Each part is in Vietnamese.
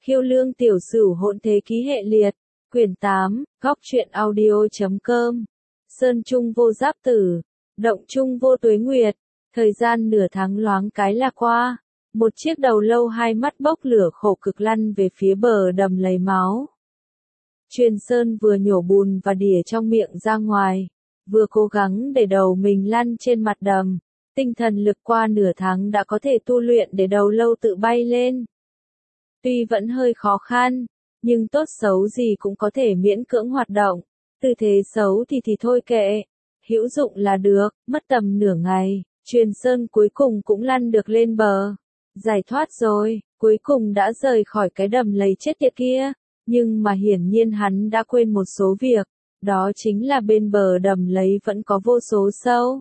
Khiêu Lương Tiểu Sửu Hỗn Thế Ký Hệ Liệt, Quyển 8, Góc Truyện Audio.com. Sơn Trung vô giáp tử, động trung vô tuế nguyệt, thời gian nửa tháng loáng cái là qua. Một chiếc đầu lâu hai mắt bốc lửa khổ cực lăn về phía bờ đầm lấy máu. Truyền Sơn vừa nhổ bùn và đỉa trong miệng ra ngoài, vừa cố gắng để đầu mình lăn trên mặt đầm. Tinh thần lực qua nửa tháng đã có thể tu luyện để đầu lâu tự bay lên. Tuy vẫn hơi khó khăn, nhưng tốt xấu gì cũng có thể miễn cưỡng hoạt động. Tư thế xấu thì thôi kệ, hữu dụng là được. Mất tầm nửa ngày, Truyền Sơn cuối cùng cũng lăn được lên bờ. Giải thoát rồi, cuối cùng đã rời khỏi cái đầm lầy chết tiệt kia. Nhưng mà hiển nhiên hắn đã quên một số việc, đó chính là bên bờ đầm lầy vẫn có vô số sâu.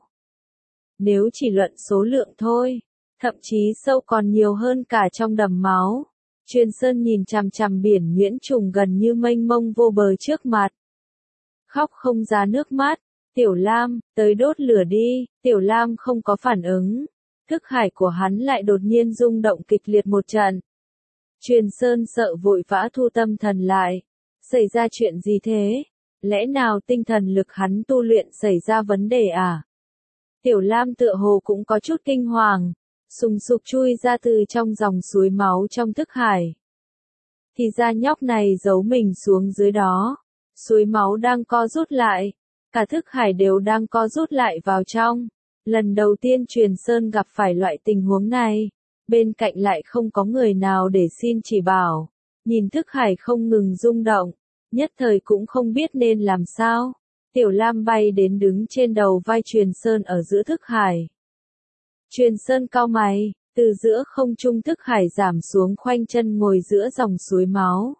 Nếu chỉ luận số lượng thôi, thậm chí sâu còn nhiều hơn cả trong đầm máu. Truyền Sơn nhìn chằm chằm biển nhuyễn trùng gần như mênh mông vô bờ trước mặt. Khóc không ra nước mắt. Tiểu Lam, tới đốt lửa đi. Tiểu Lam không có phản ứng. Thức hải của hắn lại đột nhiên rung động kịch liệt một trận. Truyền Sơn sợ vội vã thu tâm thần lại. Xảy ra chuyện gì thế? Lẽ nào tinh thần lực hắn tu luyện xảy ra vấn đề à? Tiểu Lam tựa hồ cũng có chút kinh hoàng, sùng sục chui ra từ trong dòng suối máu trong thức hải. Thì ra nhóc này giấu mình xuống dưới đó. Suối máu đang co rút lại, cả thức hải đều đang co rút lại vào trong. Lần đầu tiên Truyền Sơn gặp phải loại tình huống này, bên cạnh lại không có người nào để xin chỉ bảo. Nhìn thức hải không ngừng rung động, nhất thời cũng không biết nên làm sao. Tiểu Lam bay đến đứng trên đầu vai Truyền Sơn ở giữa thức hải. Truyền Sơn cau mày, từ giữa không trung thức hải giảm xuống khoanh chân ngồi giữa dòng suối máu.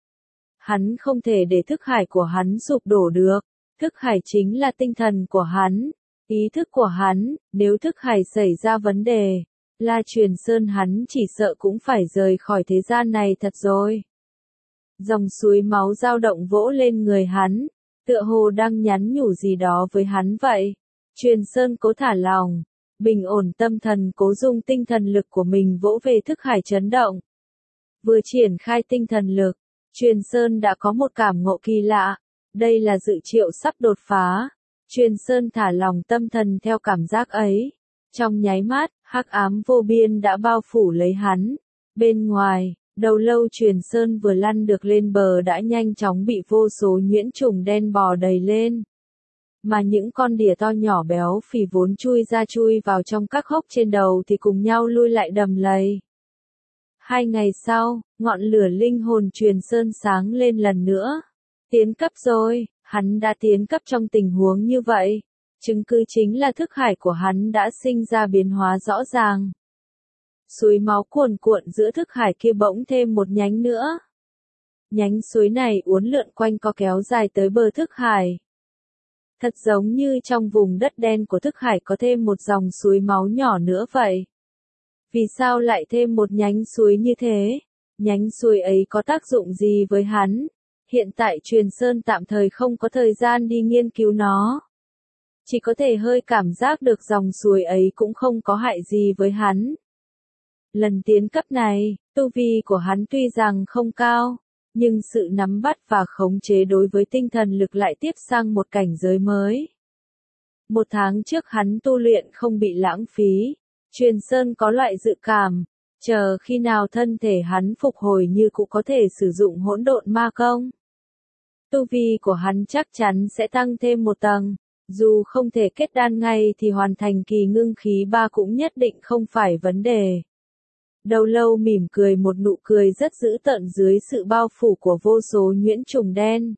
Hắn không thể để thức hải của hắn sụp đổ được. Thức hải chính là tinh thần của hắn, ý thức của hắn. Nếu thức hải xảy ra vấn đề, là Truyền Sơn hắn chỉ sợ cũng phải rời khỏi thế gian này thật rồi. Dòng suối máu dao động vỗ lên người hắn, tựa hồ đang nhắn nhủ gì đó với hắn vậy. Truyền Sơn cố thả lòng, bình ổn tâm thần, cố dùng tinh thần lực của mình vỗ về thức hải chấn động. Vừa triển khai tinh thần lực, Truyền Sơn đã có một cảm ngộ kỳ lạ. Đây là dự triệu sắp đột phá. Truyền Sơn thả lòng tâm thần theo cảm giác ấy. Trong nháy mắt, hắc ám vô biên đã bao phủ lấy hắn. Bên ngoài, đầu lâu Truyền Sơn vừa lăn được lên bờ đã nhanh chóng bị vô số nhuyễn trùng đen bò đầy lên. Mà những con đỉa to nhỏ béo phì vốn chui ra chui vào trong các hốc trên đầu thì cùng nhau lui lại đầm lầy. 2 ngày sau, ngọn lửa linh hồn Truyền Sơn sáng lên lần nữa. Tiến cấp rồi, hắn đã tiến cấp trong tình huống như vậy. Chứng cứ chính là thức hải của hắn đã sinh ra biến hóa rõ ràng. Suối máu cuồn cuộn giữa thức hải kia bỗng thêm một nhánh nữa. Nhánh suối này uốn lượn quanh co kéo dài tới bờ thức hải. Thật giống như trong vùng đất đen của thức hải có thêm một dòng suối máu nhỏ nữa vậy. Vì sao lại thêm một nhánh suối như thế? Nhánh suối ấy có tác dụng gì với hắn? Hiện tại Truyền Sơn tạm thời không có thời gian đi nghiên cứu nó. Chỉ có thể hơi cảm giác được dòng suối ấy cũng không có hại gì với hắn. Lần tiến cấp này, tu vi của hắn tuy rằng không cao, nhưng sự nắm bắt và khống chế đối với tinh thần lực lại tiếp sang một cảnh giới mới. 1 tháng trước hắn tu luyện không bị lãng phí. Truyền Sơn có loại dự cảm, chờ khi nào thân thể hắn phục hồi như cũng có thể sử dụng hỗn độn ma công. Tu vi của hắn chắc chắn sẽ tăng thêm một tầng, dù không thể kết đan ngay thì hoàn thành kỳ ngưng khí 3 cũng nhất định không phải vấn đề. Đầu lâu mỉm cười một nụ cười rất dữ tợn dưới sự bao phủ của vô số nhuyễn trùng đen.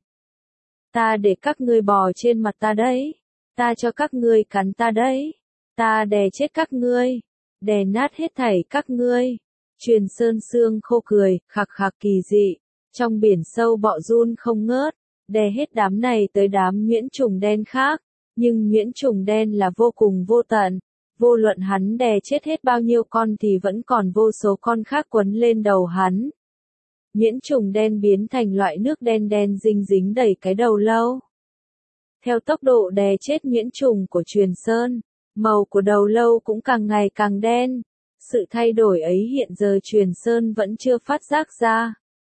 Ta để các ngươi bò trên mặt ta đấy, ta cho các ngươi cắn ta đấy, ta đè chết các ngươi, đè nát hết thảy các ngươi. Truyền Sơn xương khô cười, khạc khạc kỳ dị, trong biển sâu bọ run không ngớt, đè hết đám này tới đám nhuyễn trùng đen khác, nhưng nhuyễn trùng đen là vô cùng vô tận, vô luận hắn đè chết hết bao nhiêu con thì vẫn còn vô số con khác quấn lên đầu hắn. Nhuyễn trùng đen biến thành loại nước đen đen dinh dính đầy cái đầu lâu. Theo tốc độ đè chết nhuyễn trùng của Truyền Sơn, màu của đầu lâu cũng càng ngày càng đen. Sự thay đổi ấy hiện giờ Truyền Sơn vẫn chưa phát giác ra.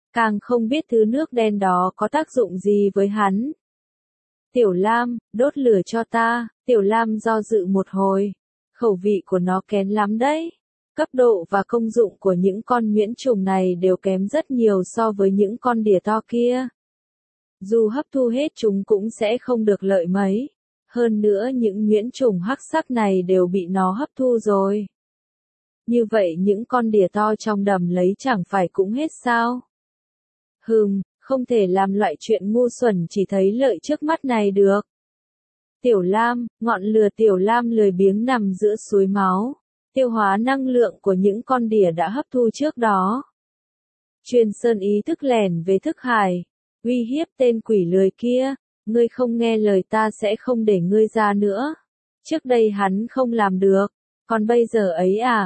càng không biết thứ nước đen đó có tác dụng gì với hắn. Tiểu Lam, đốt lửa cho ta, Tiểu Lam do dự một hồi. Khẩu vị của nó kén lắm đấy. Cấp độ và công dụng của những con nhuyễn trùng này đều kém rất nhiều so với những con đỉa to kia. Dù hấp thu hết chúng cũng sẽ không được lợi mấy. Hơn nữa những nhuyễn trùng hắc sắc này đều bị nó hấp thu rồi. Như vậy những con đỉa to trong đầm lấy chẳng phải cũng hết sao? Không thể làm loại chuyện ngu xuẩn chỉ thấy lợi trước mắt này được. Tiểu Lam, ngọn lửa Tiểu Lam lười biếng nằm giữa suối máu, tiêu hóa năng lượng của những con đỉa đã hấp thu trước đó. Truyền Sơn ý thức lẻn về thức hải, uy hiếp tên quỷ lười kia, ngươi không nghe lời ta sẽ không để ngươi ra nữa. Trước đây hắn không làm được, còn bây giờ ấy à,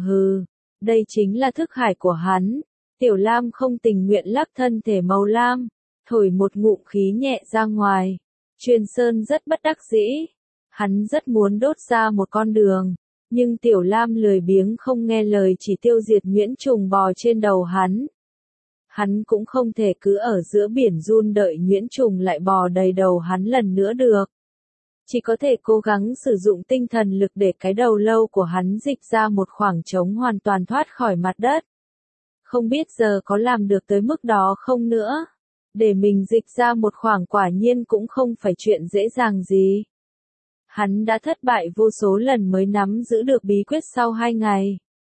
đây chính là thức hải của hắn. Tiểu Lam không tình nguyện lắc thân thể màu lam, thổi một ngụm khí nhẹ ra ngoài. Truyền Sơn rất bất đắc dĩ. Hắn rất muốn đốt ra một con đường, nhưng Tiểu Lam lười biếng không nghe lời chỉ tiêu diệt nhuyễn trùng bò trên đầu hắn. Hắn cũng không thể cứ ở giữa biển run đợi nhuyễn trùng lại bò đầy đầu hắn lần nữa được. Chỉ có thể cố gắng sử dụng tinh thần lực để cái đầu lâu của hắn dịch ra một khoảng trống hoàn toàn thoát khỏi mặt đất. Không biết giờ có làm được tới mức đó không nữa. Để mình dịch ra một khoảng quả nhiên cũng không phải chuyện dễ dàng gì. Hắn đã thất bại vô số lần mới nắm giữ được bí quyết sau 2 ngày.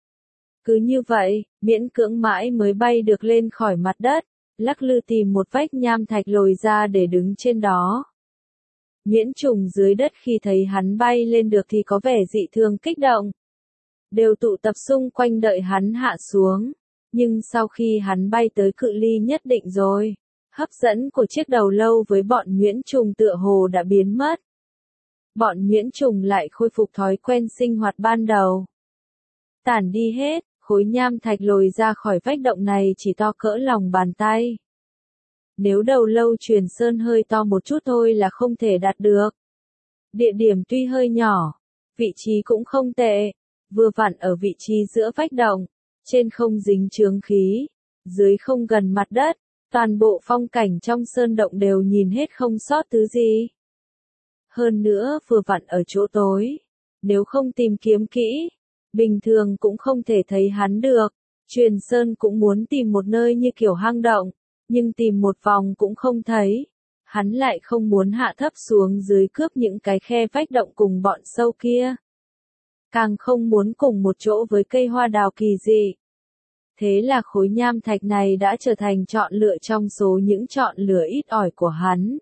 Cứ như vậy, miễn cưỡng mãi mới bay được lên khỏi mặt đất, lắc lư tìm một vách nham thạch lồi ra để đứng trên đó. Nhuyễn trùng dưới đất khi thấy hắn bay lên được thì có vẻ dị thường kích động. Đều tụ tập xung quanh đợi hắn hạ xuống. Nhưng sau khi hắn bay tới cự ly nhất định rồi, hấp dẫn của chiếc đầu lâu với bọn nhuyễn trùng tựa hồ đã biến mất. Bọn nhuyễn trùng lại khôi phục thói quen sinh hoạt ban đầu. Tản đi hết, khối nham thạch lồi ra khỏi vách động này chỉ to cỡ lòng bàn tay. Nếu đầu lâu Truyền Sơn hơi to một chút thôi là không thể đạt được. Địa điểm tuy hơi nhỏ, vị trí cũng không tệ, vừa vặn ở vị trí giữa vách động. Trên không dính chướng khí, dưới không gần mặt đất, toàn bộ phong cảnh trong sơn động đều nhìn hết không sót thứ gì. Hơn nữa vừa vặn ở chỗ tối, nếu không tìm kiếm kỹ, bình thường cũng không thể thấy hắn được. Truyền Sơn cũng muốn tìm một nơi như kiểu hang động, nhưng tìm một vòng cũng không thấy. Hắn lại không muốn hạ thấp xuống dưới cướp những cái khe vách động cùng bọn sâu kia. Càng không muốn cùng một chỗ với cây hoa đào kỳ dị. Thế là khối nham thạch này đã trở thành chọn lựa trong số những chọn lựa ít ỏi của hắn.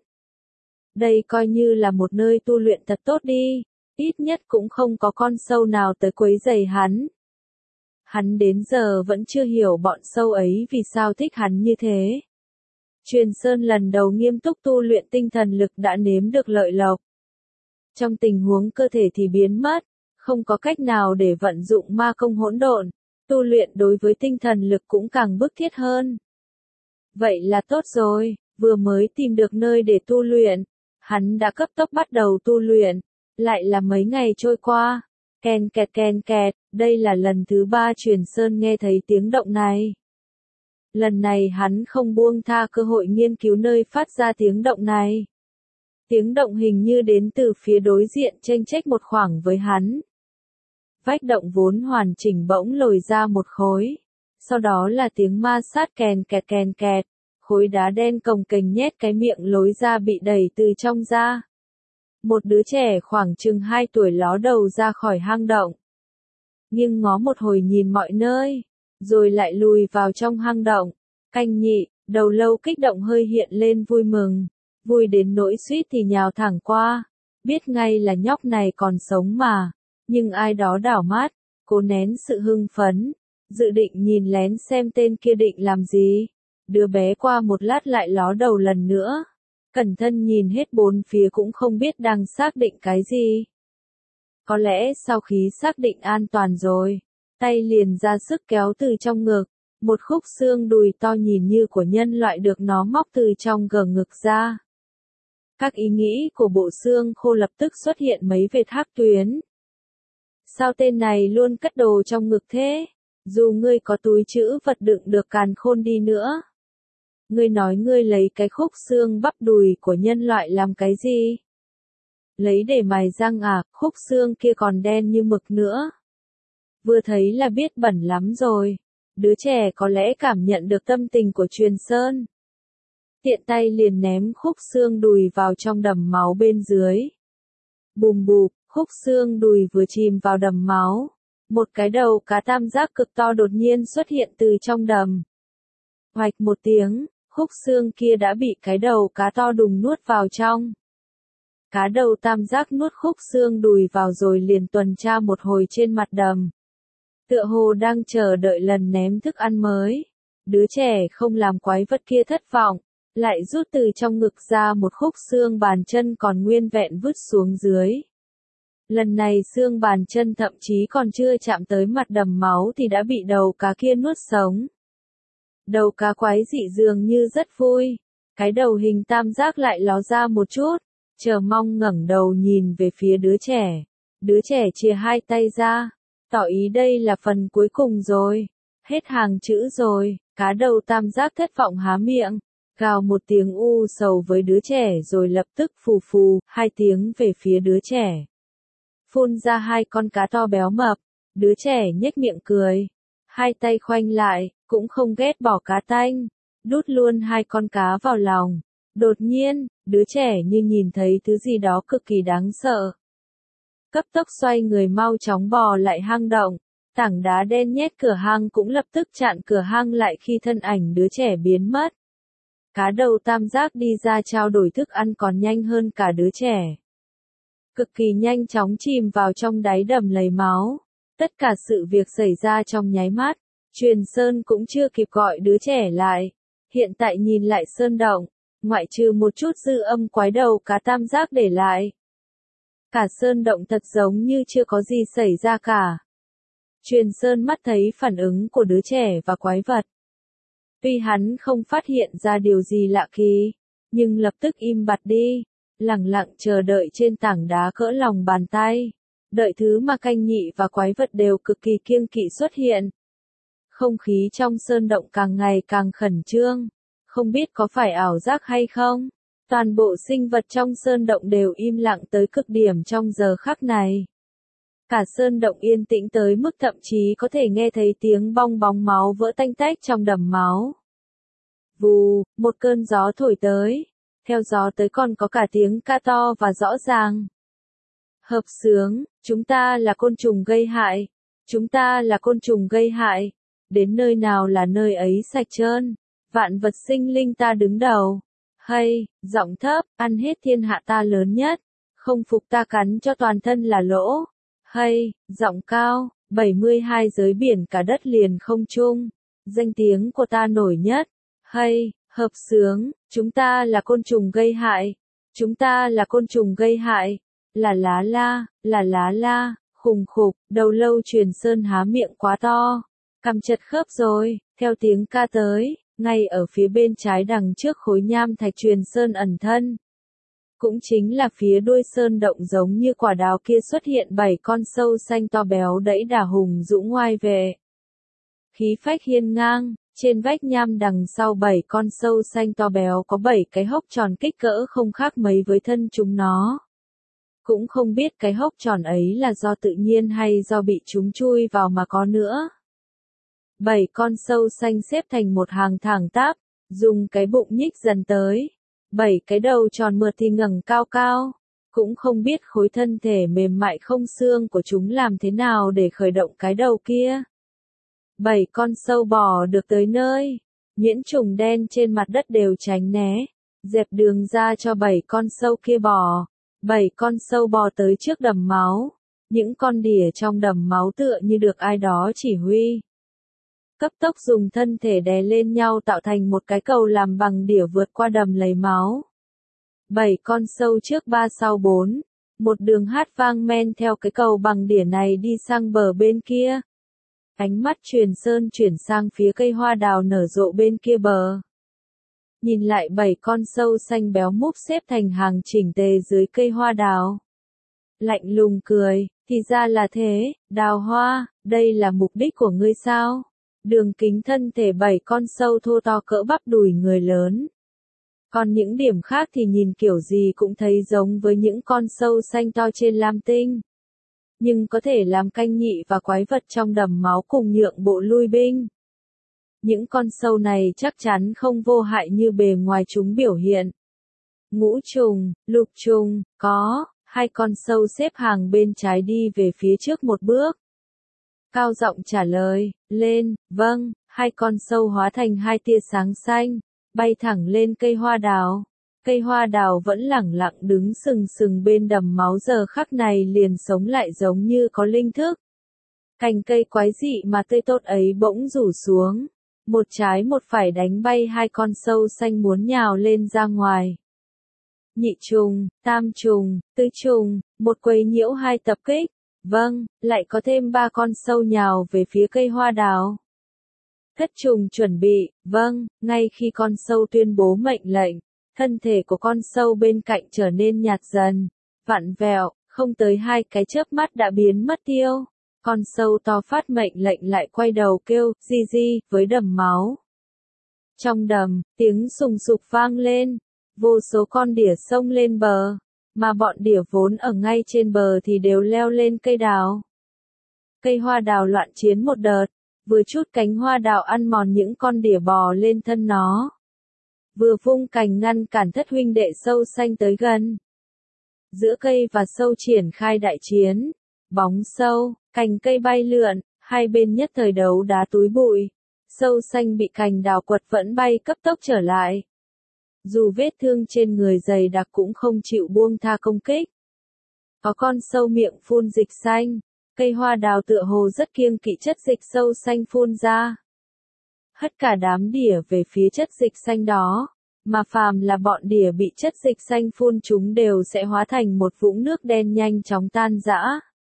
Đây coi như là một nơi tu luyện thật tốt đi, ít nhất cũng không có con sâu nào tới quấy rầy hắn. Hắn đến giờ vẫn chưa hiểu bọn sâu ấy vì sao thích hắn như thế. Truyền Sơn lần đầu nghiêm túc tu luyện tinh thần lực đã nếm được lợi lộc. Trong tình huống cơ thể thì biến mất, không có cách nào để vận dụng ma công hỗn độn, tu luyện đối với tinh thần lực cũng càng bức thiết hơn. Vậy là tốt rồi, vừa mới tìm được nơi để tu luyện, hắn đã cấp tốc bắt đầu tu luyện, lại là mấy ngày trôi qua, ken kẹt, đây là lần thứ 3 Truyền Sơn nghe thấy tiếng động này. Lần này hắn không buông tha cơ hội nghiên cứu nơi phát ra tiếng động này. Tiếng động hình như đến từ phía đối diện chênh chách một khoảng với hắn. Vách động vốn hoàn chỉnh bỗng lồi ra một khối. Sau đó là tiếng ma sát kèn kẹt. Khối đá đen cồng kềnh nhét cái miệng lối ra bị đẩy từ trong ra. Một đứa trẻ khoảng chừng 2 tuổi ló đầu ra khỏi hang động. Nghiêng ngó một hồi nhìn mọi nơi, rồi lại lùi vào trong hang động. Canh nhị, đầu lâu kích động hơi hiện lên vui mừng. Vui đến nỗi suýt thì nhào thẳng qua. Biết ngay là nhóc này còn sống mà. Nhưng ai đó đảo mắt, cố nén sự hưng phấn, dự định nhìn lén xem tên kia định làm gì. Đứa bé qua một lát lại ló đầu lần nữa. Cẩn thận nhìn hết bốn phía cũng không biết đang xác định cái gì. Có lẽ sau khi xác định an toàn rồi, tay liền ra sức kéo từ trong ngực. Một khúc xương đùi to nhìn như của nhân loại được nó móc từ trong gờ ngực ra. Các ý nghĩ của bộ xương khô lập tức xuất hiện mấy vệt hắc tuyến. Sao tên này luôn cất đồ trong ngực thế? Dù ngươi có túi trữ vật đựng được càn khôn đi nữa, Ngươi nói ngươi lấy cái khúc xương bắp đùi của nhân loại làm cái gì? Lấy để mài răng à, khúc xương kia còn đen như mực nữa. Vừa thấy là biết bẩn lắm rồi. Đứa trẻ có lẽ cảm nhận được tâm tình của Truyền Sơn. Tiện tay liền ném khúc xương đùi vào trong đầm máu bên dưới. Bùm bụp, khúc xương đùi vừa chìm vào đầm máu. Một cái đầu cá tam giác cực to đột nhiên xuất hiện từ trong đầm. Hoạch một tiếng, khúc xương kia đã bị cái đầu cá to đùng nuốt vào trong. Cá đầu tam giác nuốt khúc xương đùi vào rồi liền tuần tra một hồi trên mặt đầm. Tựa hồ đang chờ đợi lần ném thức ăn mới. Đứa trẻ không làm quái vật kia thất vọng, lại rút từ trong ngực ra một khúc xương bàn chân còn nguyên vẹn vứt xuống dưới. Lần này xương bàn chân thậm chí còn chưa chạm tới mặt đầm máu thì đã bị đầu cá kia nuốt sống. Đầu cá quái dị dường như rất vui, cái đầu hình tam giác lại ló ra một chút, chờ mong ngẩng đầu nhìn về phía đứa trẻ. Đứa trẻ chia hai tay ra, tỏ ý đây là phần cuối cùng rồi, hết hàng chữ rồi, cá đầu tam giác thất vọng há miệng, gào một tiếng u sầu với đứa trẻ rồi lập tức phù phù, hai tiếng về phía đứa trẻ. Phun ra hai con cá to béo mập, đứa trẻ nhếch miệng cười, hai tay khoanh lại, cũng không ghét bỏ cá tanh, đút luôn hai con cá vào lòng. Đột nhiên, đứa trẻ như nhìn thấy thứ gì đó cực kỳ đáng sợ. Cấp tốc xoay người mau chóng bò lại hang động, tảng đá đen nhét cửa hang cũng lập tức chặn cửa hang lại khi thân ảnh đứa trẻ biến mất. Cá đầu tam giác đi ra trao đổi thức ăn còn nhanh hơn cả đứa trẻ. Cực kỳ nhanh chóng chìm vào trong đáy đầm lấy máu. Tất cả sự việc xảy ra trong nháy mắt, Truyền Sơn cũng chưa kịp gọi đứa trẻ lại. Hiện tại nhìn lại sơn động, ngoại trừ một chút dư âm quái đầu cá tam giác để lại. Cả sơn động thật giống như chưa có gì xảy ra cả. Truyền Sơn mắt thấy phản ứng của đứa trẻ và quái vật. Tuy hắn không phát hiện ra điều gì lạ kỳ, nhưng lập tức im bặt đi, lặng lặng chờ đợi trên tảng đá cỡ lòng bàn tay. Đợi thứ mà canh nhị và quái vật đều cực kỳ kiêng kỵ xuất hiện. Không khí trong sơn động càng ngày càng khẩn trương. Không biết có phải ảo giác hay không? Toàn bộ sinh vật trong sơn động đều im lặng tới cực điểm trong giờ khắc này. Cả sơn động yên tĩnh tới mức thậm chí có thể nghe thấy tiếng bong bóng máu vỡ tanh tách trong đầm máu. Vù, một cơn gió thổi tới. Theo gió tới còn có cả tiếng ca to và rõ ràng. Hợp xướng, chúng ta là côn trùng gây hại. Chúng ta là côn trùng gây hại. Đến nơi nào là nơi ấy sạch trơn. Vạn vật sinh linh ta đứng đầu. Hay, giọng thấp, ăn hết thiên hạ ta lớn nhất. Không phục ta cắn cho toàn thân là lỗ. Hay, giọng cao, 72 giới biển cả đất liền không chung. Danh tiếng của ta nổi nhất. Hay, hợp xướng, chúng ta là côn trùng gây hại. Chúng ta là côn trùng gây hại. Là lá la, khùng khục, đầu lâu Truyền Sơn há miệng quá to. Cằm chật khớp rồi, theo tiếng ca tới, ngay ở phía bên trái đằng trước khối nham thạch Truyền Sơn ẩn thân. Cũng chính là phía đuôi sơn động giống như quả đào kia xuất hiện 7 con sâu xanh to béo đẫy đà hùng dũng ngoai về. Khí phách hiên ngang, trên vách nham đằng sau 7 con sâu xanh to béo có 7 cái hốc tròn kích cỡ không khác mấy với thân chúng nó. Cũng không biết cái hốc tròn ấy là do tự nhiên hay do bị chúng chui vào mà có nữa. 7 con sâu xanh xếp thành một hàng thẳng tắp, dùng cái bụng nhích dần tới. 7 cái đầu tròn mượt thì ngẩng cao cao. Cũng không biết khối thân thể mềm mại không xương của chúng làm thế nào để khởi động cái đầu kia. 7 con sâu bò được tới nơi. Nhuyễn trùng đen trên mặt đất đều tránh né. Dẹp đường ra cho 7 con sâu kia bò. 7 con sâu bò tới trước đầm máu. Những con đỉa trong đầm máu tựa như được ai đó chỉ huy. Cấp tốc dùng thân thể đè lên nhau tạo thành một cái cầu làm bằng đỉa vượt qua đầm lấy máu. 7 con sâu trước 3 sau 4. Một đường hát vang men theo cái cầu bằng đỉa này đi sang bờ bên kia. Ánh mắt Truyền Sơn chuyển sang phía cây hoa đào nở rộ bên kia bờ. Nhìn lại 7 con sâu xanh béo múp xếp thành hàng chỉnh tề dưới cây hoa đào. Lạnh lùng cười, thì ra là thế, đào hoa, đây là mục đích của ngươi sao? Đường kính thân thể 7 con sâu thô to cỡ bắp đùi người lớn. Còn những điểm khác thì nhìn kiểu gì cũng thấy giống với những con sâu xanh to trên lam tinh. Nhưng có thể làm canh nhị và quái vật trong đầm máu cùng nhượng bộ lui binh. Những con sâu này chắc chắn không vô hại như bề ngoài chúng biểu hiện. Ngũ trùng, lục trùng, có, 2 con sâu xếp hàng bên trái đi về phía trước một bước. Cao giọng trả lời, lên, vâng, 2 con sâu hóa thành 2 tia sáng xanh, bay thẳng lên cây hoa đào. Cây hoa đào vẫn lẳng lặng đứng sừng sừng bên đầm máu giờ khắc này liền sống lại giống như có linh thức. Cành cây quái dị mà tươi tốt ấy bỗng rủ xuống. Một trái một phải đánh bay 2 con sâu xanh muốn nhào lên ra ngoài. Nhị trùng, tam trùng, tứ trùng, một quấy nhiễu 2 tập kích. Vâng, lại có thêm 3 con sâu nhào về phía cây hoa đào. Thất trùng chuẩn bị, vâng, ngay khi con sâu tuyên bố mệnh lệnh, thân thể của con sâu bên cạnh trở nên nhạt dần, vặn vẹo, không tới 2 cái chớp mắt đã biến mất tiêu. Con sâu to phát mệnh lệnh lại quay đầu kêu, di di, với đầm máu. Trong đầm, tiếng sùng sục vang lên, vô số con đỉa xông lên bờ, mà bọn đỉa vốn ở ngay trên bờ thì đều leo lên cây đào. Cây hoa đào loạn chiến một đợt, vừa chút cánh hoa đào ăn mòn những con đỉa bò lên thân nó. Vừa vung cành ngăn cản thất huynh đệ sâu xanh tới gần. Giữa cây và sâu triển khai đại chiến, bóng sâu, cành cây bay lượn, hai bên nhất thời đấu đá túi bụi. Sâu xanh bị cành đào quật vẫn bay cấp tốc trở lại. Dù vết thương trên người dày đặc cũng không chịu buông tha công kích. Có con sâu miệng phun dịch xanh, cây hoa đào tựa hồ rất kiêng kỵ chất dịch sâu xanh phun ra. Hất cả đám đỉa về phía chất dịch xanh đó, mà phàm là bọn đỉa bị chất dịch xanh phun chúng đều sẽ hóa thành một vũng nước đen nhanh chóng tan rã.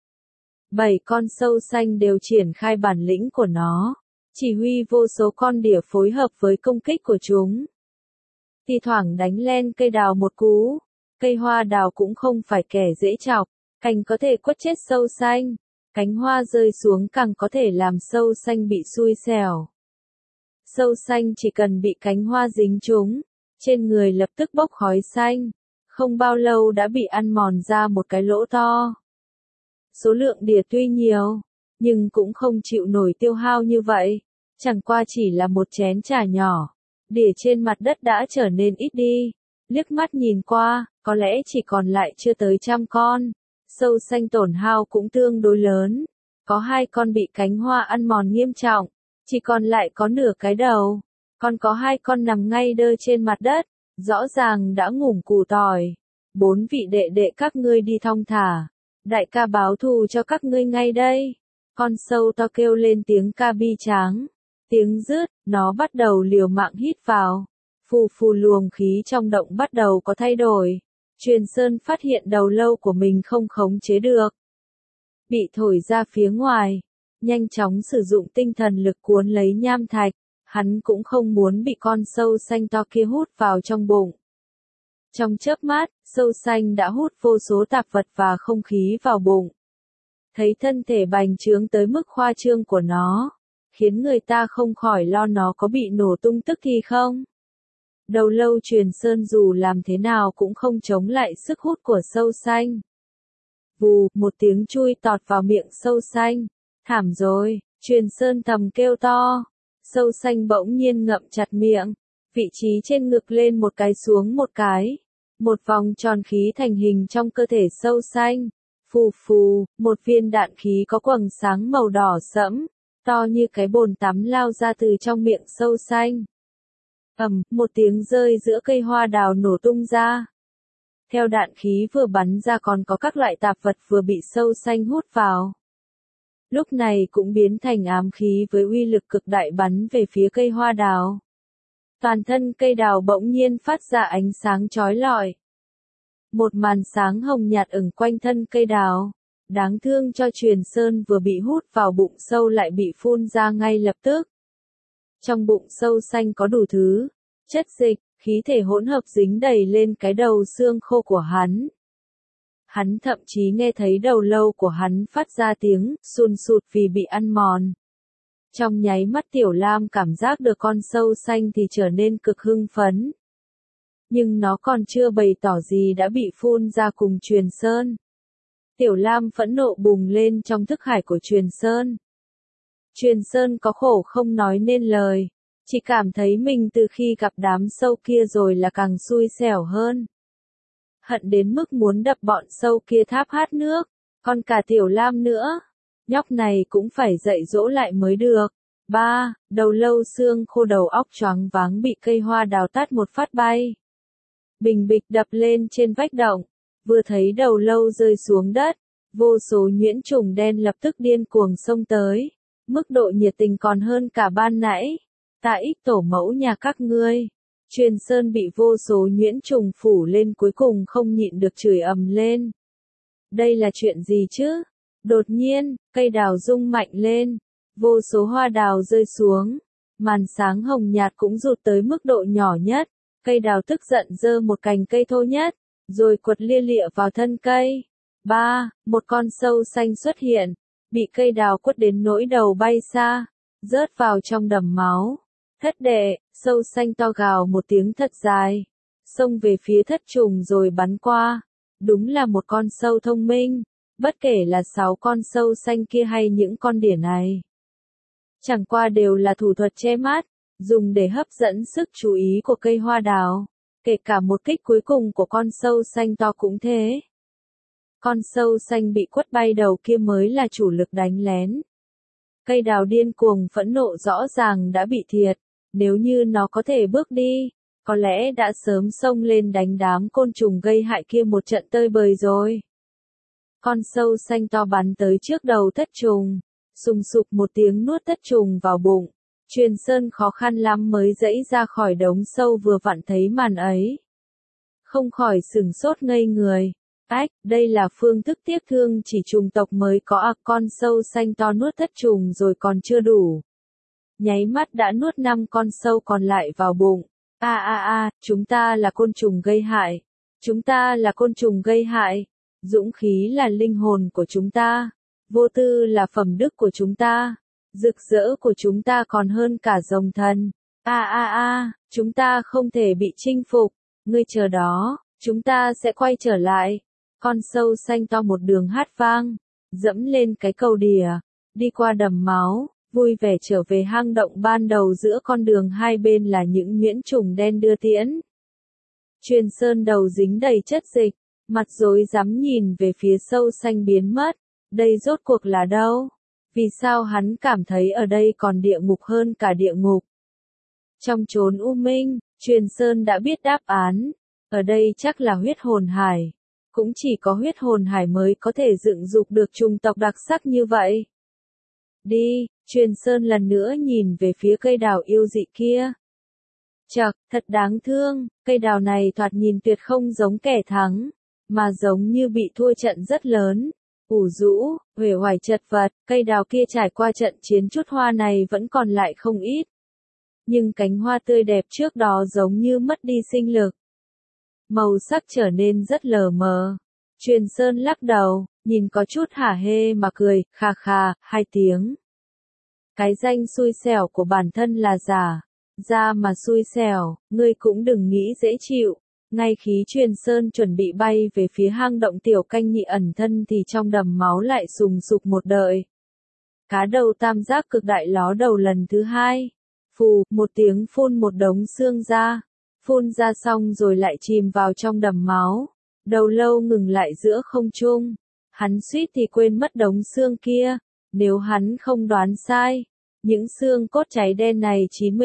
7 con sâu xanh đều triển khai bản lĩnh của nó, chỉ huy vô số con đỉa phối hợp với công kích của chúng. Thì thoảng đánh lên cây đào một cú, cây hoa đào cũng không phải kẻ dễ chọc, cành có thể quất chết sâu xanh, cánh hoa rơi xuống càng có thể làm sâu xanh bị xui xẻo. Sâu xanh chỉ cần bị cánh hoa dính trúng, trên người lập tức bốc khói xanh, không bao lâu đã bị ăn mòn ra một cái lỗ to. Số lượng đỉa tuy nhiều, nhưng cũng không chịu nổi tiêu hao như vậy, chẳng qua chỉ là một chén trà nhỏ. Đỉa trên mặt đất đã trở nên ít đi, liếc mắt nhìn qua, có lẽ chỉ còn lại chưa tới 100 con. Sâu xanh tổn hao cũng tương đối lớn, có 2 con bị cánh hoa ăn mòn nghiêm trọng, chỉ còn lại có nửa cái đầu, còn có 2 con nằm ngay đơ trên mặt đất, rõ ràng đã ngủm củ tỏi. 4 vị đệ đệ các ngươi đi thong thả, đại ca báo thù cho các ngươi ngay đây. Con sâu to kêu lên tiếng ca bi tráng. Tiếng rứt, nó bắt đầu liều mạng hít vào. Phù phù luồng khí trong động bắt đầu có thay đổi. Truyền Sơn phát hiện đầu lâu của mình không khống chế được. Bị thổi ra phía ngoài. Nhanh chóng sử dụng tinh thần lực cuốn lấy nham thạch. Hắn cũng không muốn bị con sâu xanh to kia hút vào trong bụng. Trong chớp mắt, sâu xanh đã hút vô số tạp vật và không khí vào bụng. Thấy thân thể bành trướng tới mức khoa trương của nó, khiến người ta không khỏi lo nó có bị nổ tung tức thì không. Đầu lâu Truyền Sơn dù làm thế nào cũng không chống lại sức hút của sâu xanh. Vù, một tiếng chui tọt vào miệng sâu xanh. Thảm rồi, Truyền Sơn thầm kêu to. Sâu xanh bỗng nhiên ngậm chặt miệng, vị trí trên ngực lên một cái xuống một cái. Một vòng tròn khí thành hình trong cơ thể sâu xanh. Phù phù, một viên đạn khí có quầng sáng màu đỏ sẫm, to như cái bồn tắm lao ra từ trong miệng sâu xanh. Một tiếng rơi giữa cây hoa đào nổ tung ra. Theo đạn khí vừa bắn ra còn có các loại tạp vật vừa bị sâu xanh hút vào. Lúc này cũng biến thành ám khí với uy lực cực đại bắn về phía cây hoa đào. Toàn thân cây đào bỗng nhiên phát ra ánh sáng chói lọi. Một màn sáng hồng nhạt ửng quanh thân cây đào. Đáng thương cho Truyền Sơn vừa bị hút vào bụng sâu lại bị phun ra ngay lập tức. Trong bụng sâu xanh có đủ thứ, chất dịch, khí thể hỗn hợp dính đầy lên cái đầu xương khô của hắn. Hắn thậm chí nghe thấy đầu lâu của hắn phát ra tiếng sùn sụt vì bị ăn mòn. Trong nháy mắt Tiểu Lam cảm giác được con sâu xanh thì trở nên cực hưng phấn. Nhưng nó còn chưa bày tỏ gì đã bị phun ra cùng Truyền Sơn. Tiểu Lam phẫn nộ bùng lên trong thức hải của Truyền Sơn. Truyền Sơn có khổ không nói nên lời, chỉ cảm thấy mình từ khi gặp đám sâu kia rồi là càng xui xẻo hơn. Hận đến mức muốn đập bọn sâu kia tháp hát nước, còn cả Tiểu Lam nữa. Nhóc này cũng phải dạy dỗ lại mới được. 3. Đầu lâu xương khô đầu óc choáng váng bị cây hoa đào tát một phát bay. Bình bịch đập lên trên vách động, vừa thấy đầu lâu rơi xuống đất, vô số nhuyễn trùng đen lập tức điên cuồng xông tới, mức độ nhiệt tình còn hơn cả ban nãy. Ta ích tổ mẫu nhà các ngươi. Truyền Sơn bị vô số nhuyễn trùng phủ lên cuối cùng không nhịn được chửi ầm lên. Đây là chuyện gì chứ? Đột nhiên, cây đào rung mạnh lên, vô số hoa đào rơi xuống, màn sáng hồng nhạt cũng rụt tới mức độ nhỏ nhất, cây đào tức giận giơ một cành cây thô nhất, rồi quật lia lịa vào thân cây. 3. Một con sâu xanh xuất hiện, bị cây đào quất đến nỗi đầu bay xa, rớt vào trong đầm máu. Thất đệ, sâu xanh to gào một tiếng thật dài, xông về phía thất trùng rồi bắn qua. Đúng là một con sâu thông minh, bất kể là 6 con sâu xanh kia hay những con đỉa này. Chẳng qua đều là thủ thuật che mắt, dùng để hấp dẫn sức chú ý của cây hoa đào, kể cả một kích cuối cùng của con sâu xanh to cũng thế. Con sâu xanh bị quất bay đầu kia mới là chủ lực đánh lén. Cây đào điên cuồng phẫn nộ rõ ràng đã bị thiệt, nếu như nó có thể bước đi, có lẽ đã sớm xông lên đánh đám côn trùng gây hại kia một trận tơi bời rồi. Con sâu xanh to bắn tới trước đầu thất trùng, sùng sục một tiếng nuốt thất trùng vào bụng. Truyền Sơn khó khăn lắm mới giãy ra khỏi đống sâu vừa vặn thấy màn ấy. Không khỏi sửng sốt ngây người. Ách, đây là phương thức tiếc thương chỉ trùng tộc mới có à, con sâu xanh to nuốt thất trùng rồi còn chưa đủ. Nháy mắt đã nuốt 5 con sâu còn lại vào bụng. Chúng ta là côn trùng gây hại. Chúng ta là côn trùng gây hại. Dũng khí là linh hồn của chúng ta. Vô tư là phẩm đức của chúng ta. Rực rỡ của chúng ta còn hơn cả rồng thần. Chúng ta không thể bị chinh phục. Ngươi chờ đó, chúng ta sẽ quay trở lại. Con sâu xanh to một đường hát vang, dẫm lên cái cầu đìa, đi qua đầm máu, vui vẻ trở về hang động ban đầu. Giữa con đường hai bên là những nhuyễn trùng đen đưa tiễn. Truyền Sơn đầu dính đầy chất dịch, mặt rối rắm nhìn về phía sâu xanh biến mất. Đây rốt cuộc là đâu? Vì sao hắn cảm thấy ở đây còn địa ngục hơn cả địa ngục? Trong chốn u minh, Truyền Sơn đã biết đáp án. Ở đây chắc là huyết hồn hải. Cũng chỉ có huyết hồn hải mới có thể dựng dục được chủng tộc đặc sắc như vậy. Đi, Truyền Sơn lần nữa nhìn về phía cây đào yêu dị kia. Chậc, thật đáng thương, cây đào này thoạt nhìn tuyệt không giống kẻ thắng, mà giống như bị thua trận rất lớn. Ủ rũ, uể oải chật vật, cây đào kia trải qua trận chiến chút hoa này vẫn còn lại không ít. Nhưng cánh hoa tươi đẹp trước đó giống như mất đi sinh lực. Màu sắc trở nên rất lờ mờ. Truyền Sơn lắc đầu, nhìn có chút hả hê mà cười, khà khà, 2 tiếng. Cái danh xui xẻo của bản thân là giả. Ra mà xui xẻo, ngươi cũng đừng nghĩ dễ chịu. Ngay khi Truyền Sơn chuẩn bị bay về phía hang động Tiểu Canh Nhị ẩn thân thì trong đầm máu lại sùng sục một đợi. Cá đầu tam giác cực đại ló đầu lần thứ 2. Phù, một tiếng phun một đống xương ra. Phun ra xong rồi lại chìm vào trong đầm máu. Đầu lâu ngừng lại giữa không trung. Hắn suýt thì quên mất đống xương kia. Nếu hắn không đoán sai, những xương cốt cháy đen này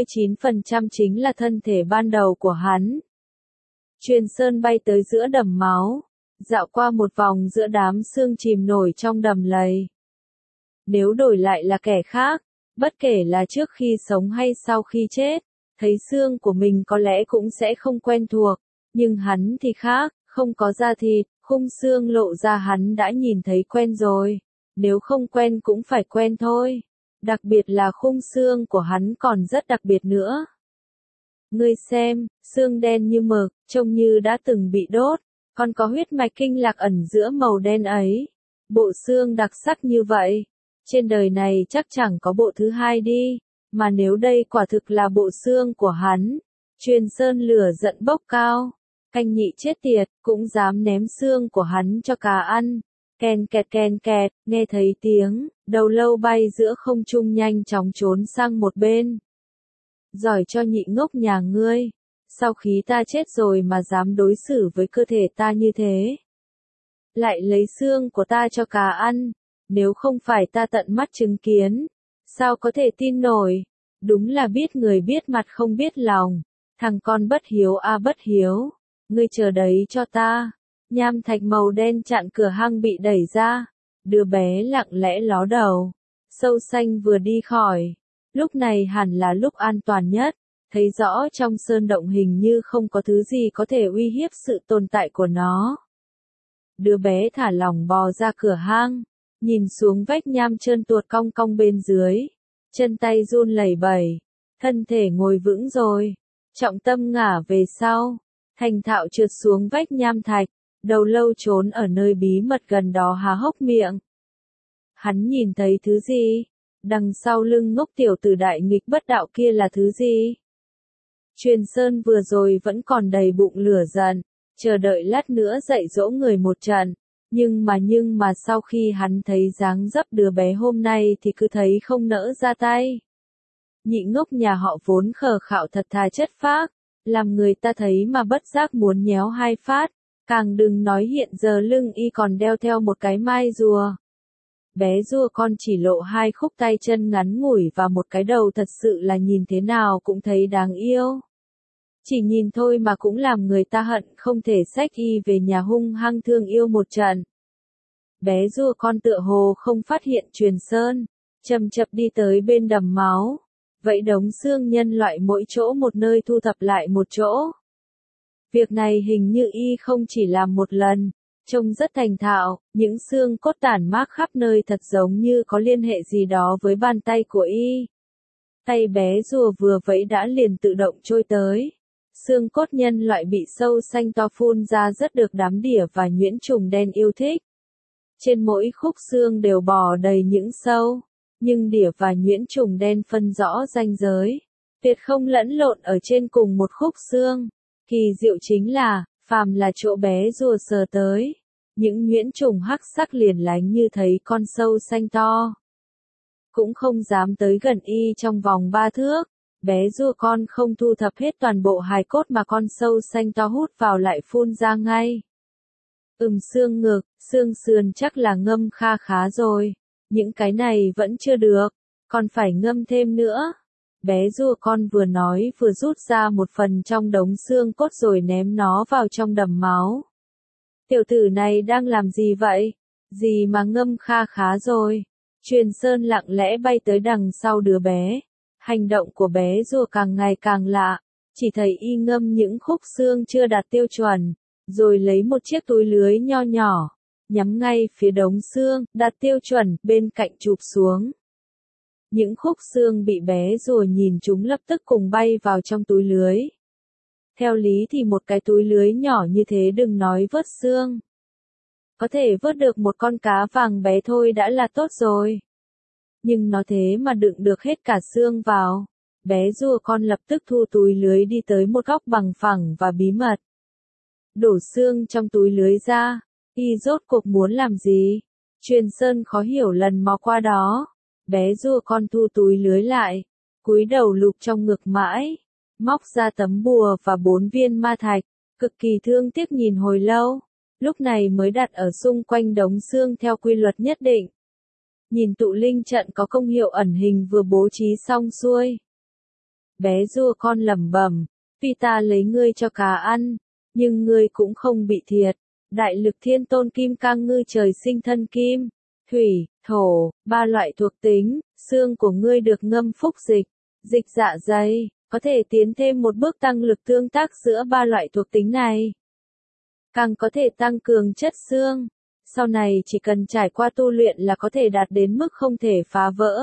99% chính là thân thể ban đầu của hắn. Truyền Sơn bay tới giữa đầm máu, dạo qua một vòng giữa đám xương chìm nổi trong đầm lầy. Nếu đổi lại là kẻ khác, bất kể là trước khi sống hay sau khi chết, thấy xương của mình có lẽ cũng sẽ không quen thuộc, nhưng hắn thì khác, không có da thịt, khung xương lộ ra hắn đã nhìn thấy quen rồi, nếu không quen cũng phải quen thôi, đặc biệt là khung xương của hắn còn rất đặc biệt nữa. Ngươi xem, xương đen như mực, trông như đã từng bị đốt, còn có huyết mạch kinh lạc ẩn giữa màu đen ấy. Bộ xương đặc sắc như vậy, Trên đời này chắc chẳng có bộ thứ hai đi, mà nếu đây quả thực là bộ xương của hắn, Truyền Sơn lửa giận bốc cao, Canh Nhị chết tiệt, cũng dám ném xương của hắn cho cá ăn. Ken kẹt, nghe thấy tiếng, đầu lâu bay giữa không trung nhanh chóng trốn sang một bên. Giỏi cho nhị ngốc nhà ngươi, sau khi ta chết rồi mà dám đối xử với cơ thể ta như thế. Lại lấy xương của ta cho cá ăn, nếu không phải ta tận mắt chứng kiến, sao có thể tin nổi, đúng là biết người biết mặt không biết lòng, thằng con bất hiếu a bất hiếu, ngươi chờ đấy cho ta. Nham thạch màu đen chặn cửa hang bị đẩy ra, đứa bé lặng lẽ ló đầu, Sâu Xanh vừa đi khỏi, lúc này hẳn là lúc an toàn nhất, thấy rõ trong sơn động hình như không có thứ gì có thể uy hiếp sự tồn tại của nó. Đứa bé thả lỏng bò ra cửa hang, nhìn xuống vách nham trơn tuột cong cong bên dưới, chân tay run lẩy bẩy, thân thể ngồi vững rồi, trọng tâm ngả về sau, thành thạo trượt xuống vách nham thạch, đầu lâu trốn ở nơi bí mật gần đó há hốc miệng. Hắn nhìn thấy thứ gì? Đằng sau lưng ngốc tiểu tử đại nghịch bất đạo kia là thứ gì? Truyền Sơn vừa rồi vẫn còn đầy bụng lửa giận, chờ đợi lát nữa dạy dỗ người một trận, nhưng mà sau khi hắn thấy dáng dấp đứa bé hôm nay thì cứ thấy không nỡ ra tay. Nhị ngốc nhà họ vốn khờ khạo thật thà chất phác, làm người ta thấy mà bất giác muốn nhéo hai phát, càng đừng nói hiện giờ lưng y còn đeo theo một cái mai rùa. Bé rùa con chỉ lộ hai khúc tay chân ngắn ngủi và một cái đầu thật sự là nhìn thế nào cũng thấy đáng yêu. Chỉ nhìn thôi mà cũng làm người ta hận không thể xách y về nhà hung hăng thương yêu một trận. Bé rùa con tựa hồ không phát hiện Truyền Sơn, chậm chậm đi tới bên đầm máu, vậy đống xương nhân loại mỗi chỗ một nơi thu thập lại một chỗ. Việc này hình như y không chỉ làm một lần, trông rất thành thạo, những xương cốt tản mác khắp nơi thật giống như có liên hệ gì đó với bàn tay của y. Tay bé rùa vừa vẫy đã liền tự động trôi tới. Xương cốt nhân loại bị Sâu Xanh to phun ra rất được đám đỉa và nhuyễn trùng đen yêu thích. Trên mỗi khúc xương đều bò đầy những sâu, nhưng đỉa và nhuyễn trùng đen phân rõ ranh giới, tuyệt không lẫn lộn ở trên cùng một khúc xương. Kỳ diệu chính là, phàm là chỗ bé rùa sờ tới, những nhuyễn trùng hắc sắc liền lánh như thấy con sâu xanh to. Cũng không dám tới gần y trong vòng 3 thước, bé rùa con không thu thập hết toàn bộ hài cốt mà con sâu xanh to hút vào lại phun ra ngay. Xương ngực, xương sườn chắc là ngâm kha khá rồi, những cái này vẫn chưa được, còn phải ngâm thêm nữa. Bé rùa con vừa nói vừa rút ra một phần trong đống xương cốt rồi ném nó vào trong đầm máu. Tiểu tử này đang làm gì vậy? Gì mà ngâm kha khá rồi? Truyền Sơn lặng lẽ bay tới đằng sau đứa bé. Hành động của bé rùa càng ngày càng lạ, chỉ thấy y ngâm những khúc xương chưa đạt tiêu chuẩn, rồi lấy một chiếc túi lưới nho nhỏ, nhắm ngay phía đống xương, đạt tiêu chuẩn, bên cạnh chụp xuống. Những khúc xương bị bé rùa nhìn chúng lập tức cùng bay vào trong túi lưới. Theo lý thì một cái túi lưới nhỏ như thế đừng nói vớt xương. Có thể vớt được một con cá vàng bé thôi đã là tốt rồi. Nhưng nó thế mà đựng được hết cả xương vào. Bé rùa con lập tức thu túi lưới đi tới một góc bằng phẳng và bí mật. Đổ xương trong túi lưới ra, y rốt cuộc muốn làm gì? Truyền Sơn khó hiểu lần mò qua đó. Bé rùa con thu túi lưới lại, cúi đầu lục trong ngực mãi, móc ra tấm bùa và 4 viên ma thạch, cực kỳ thương tiếc nhìn hồi lâu, lúc này mới đặt ở xung quanh đống xương theo quy luật nhất định. Nhìn tụ linh trận có công hiệu ẩn hình vừa bố trí xong xuôi. Bé rùa con lẩm bẩm, tuy ta lấy ngươi cho cá ăn, nhưng ngươi cũng không bị thiệt. Đại lực thiên tôn kim cang ngư trời sinh thân kim, thủy, thổ, 3 loại thuộc tính, xương của ngươi được ngâm phúc dịch, dịch dạ dày, có thể tiến thêm một bước tăng lực tương tác giữa 3 loại thuộc tính này. Càng có thể tăng cường chất xương, sau này chỉ cần trải qua tu luyện là có thể đạt đến mức không thể phá vỡ.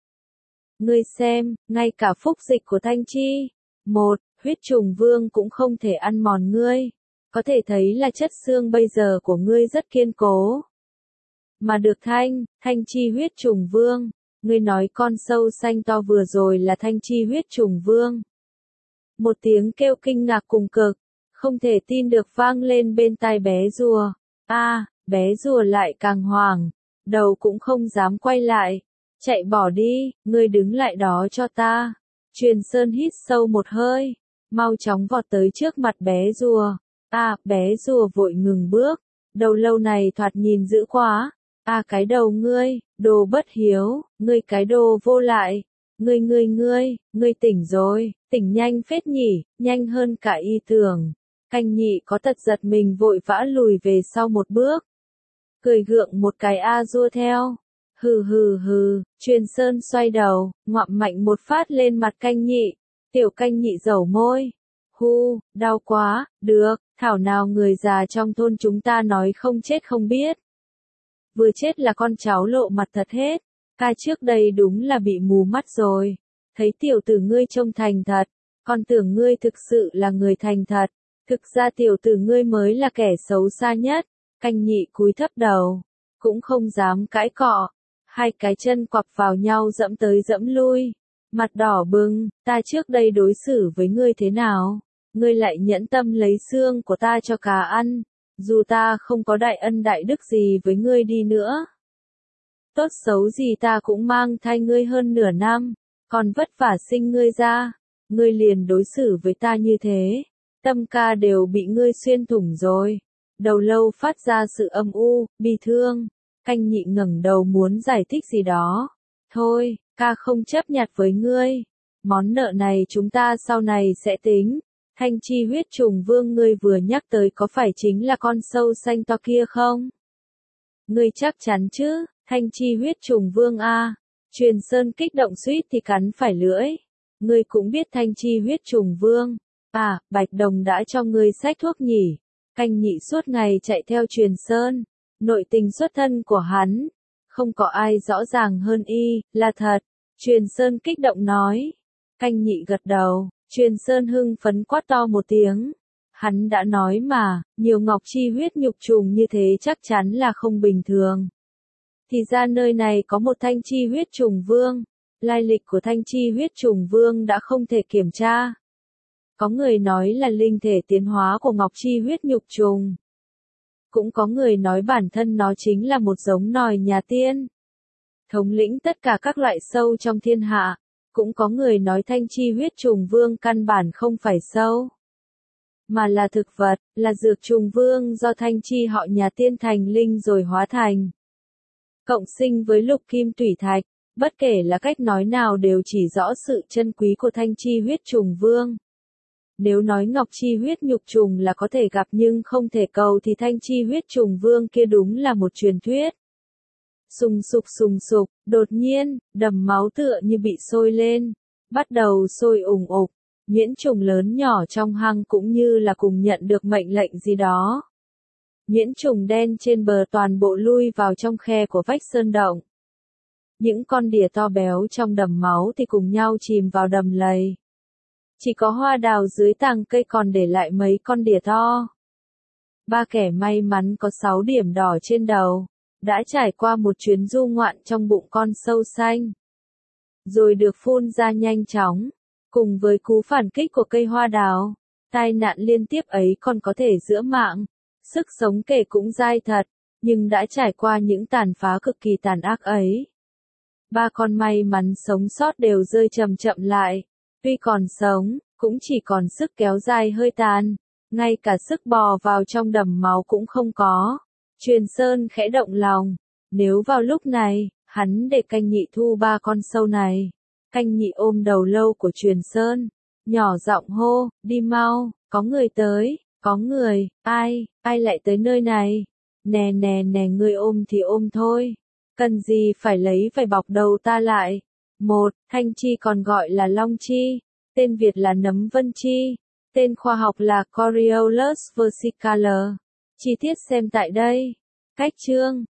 Ngươi xem, ngay cả phúc dịch của Thanh Chi, huyết trùng vương cũng không thể ăn mòn ngươi, có thể thấy là chất xương bây giờ của ngươi rất kiên cố. mà được thanh chi huyết trùng vương. Ngươi nói con sâu xanh to vừa rồi là thanh chi huyết trùng vương. Một tiếng kêu kinh ngạc cùng cực, không thể tin được vang lên bên tai bé rùa. Bé rùa lại càng hoảng, đầu cũng không dám quay lại. Chạy bỏ đi, ngươi đứng lại đó cho ta. Truyền Sơn hít sâu một hơi, mau chóng vọt tới trước mặt bé rùa. Bé rùa vội ngừng bước, đầu lâu này thoạt nhìn dữ quá. Cái đầu ngươi, đồ bất hiếu, ngươi cái đồ vô lại. Ngươi tỉnh rồi, tỉnh nhanh phết nhỉ, nhanh hơn cả y tưởng. Canh nhị có tật giật mình vội vã lùi về sau một bước. Cười gượng một cái rua theo. Hừ, Truyền Sơn xoay đầu, ngoạm mạnh một phát lên mặt canh nhị. Tiểu canh nhị dẩu môi. Đau quá, được, thảo nào người già trong thôn chúng ta nói không chết không biết. Vừa chết là con cháu lộ mặt thật hết. Ca trước đây đúng là bị mù mắt rồi. Thấy tiểu tử ngươi trông thành thật, con tưởng ngươi thực sự là người thành thật. Thực ra tiểu tử ngươi mới là kẻ xấu xa nhất. Canh nhị cúi thấp đầu, cũng không dám cãi cọ. Hai cái chân quặp vào nhau dẫm tới dẫm lui. Mặt đỏ bừng, ta trước đây đối xử với ngươi thế nào? Ngươi lại nhẫn tâm lấy xương của ta cho cá ăn. Dù ta không có đại ân đại đức gì với ngươi đi nữa. Tốt xấu gì ta cũng mang thai ngươi hơn nửa năm. Còn vất vả sinh ngươi ra. Ngươi liền đối xử với ta như thế. Tâm ca đều bị ngươi xuyên thủng rồi. Đầu lâu phát ra sự âm u, bi thương. Canh nhị ngẩng đầu muốn giải thích gì đó. Thôi, ca không chấp nhặt với ngươi. Món nợ này chúng ta sau này sẽ tính. Thanh chi huyết trùng vương ngươi vừa nhắc tới có phải chính là con sâu xanh to kia không? Ngươi chắc chắn chứ, thanh chi huyết trùng vương Truyền Sơn kích động suýt thì cắn phải lưỡi. Ngươi cũng biết thanh chi huyết trùng vương. Bạch Đồng đã cho ngươi xách thuốc nhỉ. Canh nhị suốt ngày chạy theo Truyền Sơn. Nội tình xuất thân của hắn. Không có ai rõ ràng hơn y, là thật. Truyền Sơn kích động nói. Canh nhị gật đầu. Truyền Sơn hưng phấn quát to một tiếng. Hắn đã nói mà, nhiều ngọc chi huyết nhục trùng như thế chắc chắn là không bình thường. Thì ra nơi này có một thanh chi huyết trùng vương. Lai lịch của thanh chi huyết trùng vương đã không thể kiểm tra. Có người nói là linh thể tiến hóa của ngọc chi huyết nhục trùng. Cũng có người nói bản thân nó chính là một giống nòi nhà tiên. Thống lĩnh tất cả các loại sâu trong thiên hạ. Cũng có người nói thanh chi huyết trùng vương căn bản không phải sâu. Mà là thực vật, là dược trùng vương do thanh chi họ nhà tiên thành linh rồi hóa thành. Cộng sinh với lục kim thủy thạch, bất kể là cách nói nào đều chỉ rõ sự chân quý của thanh chi huyết trùng vương. Nếu nói ngọc chi huyết nhục trùng là có thể gặp nhưng không thể cầu thì thanh chi huyết trùng vương kia đúng là một truyền thuyết. Sùng sục, đột nhiên, đầm máu tựa như bị sôi lên, bắt đầu sôi ủng ục, nhuyễn trùng lớn nhỏ trong hang cũng như là cùng nhận được mệnh lệnh gì đó. Nhuyễn trùng đen trên bờ toàn bộ lui vào trong khe của vách sơn động. Những con đỉa to béo trong đầm máu thì cùng nhau chìm vào đầm lầy. Chỉ có Hoa Đào dưới tàng cây còn để lại mấy con đỉa to. Ba kẻ may mắn có 6 điểm đỏ trên đầu. Đã trải qua một chuyến du ngoạn trong bụng con sâu xanh. Rồi được phun ra nhanh chóng. Cùng với cú phản kích của cây hoa đào. Tai nạn liên tiếp ấy còn có thể giữ mạng. Sức sống kể cũng dai thật. Nhưng đã trải qua những tàn phá cực kỳ tàn ác ấy. Ba con may mắn sống sót đều rơi chậm chậm lại. Tuy còn sống, cũng chỉ còn sức kéo dài hơi tàn. Ngay cả sức bò vào trong đầm máu cũng không có. Truyền Sơn khẽ động lòng. Nếu vào lúc này, hắn để canh nhị thu ba con sâu này. Canh nhị ôm đầu lâu của Truyền Sơn. Nhỏ giọng hô, đi mau, có người tới, có người, ai lại tới nơi này. Nè, ngươi ôm thì ôm thôi. Cần gì phải lấy vải bọc đầu ta lại. Thanh chi còn gọi là long chi. Tên Việt là nấm vân chi. Tên khoa học là Coriolis versicolor. Chi tiết xem tại đây. Cách chương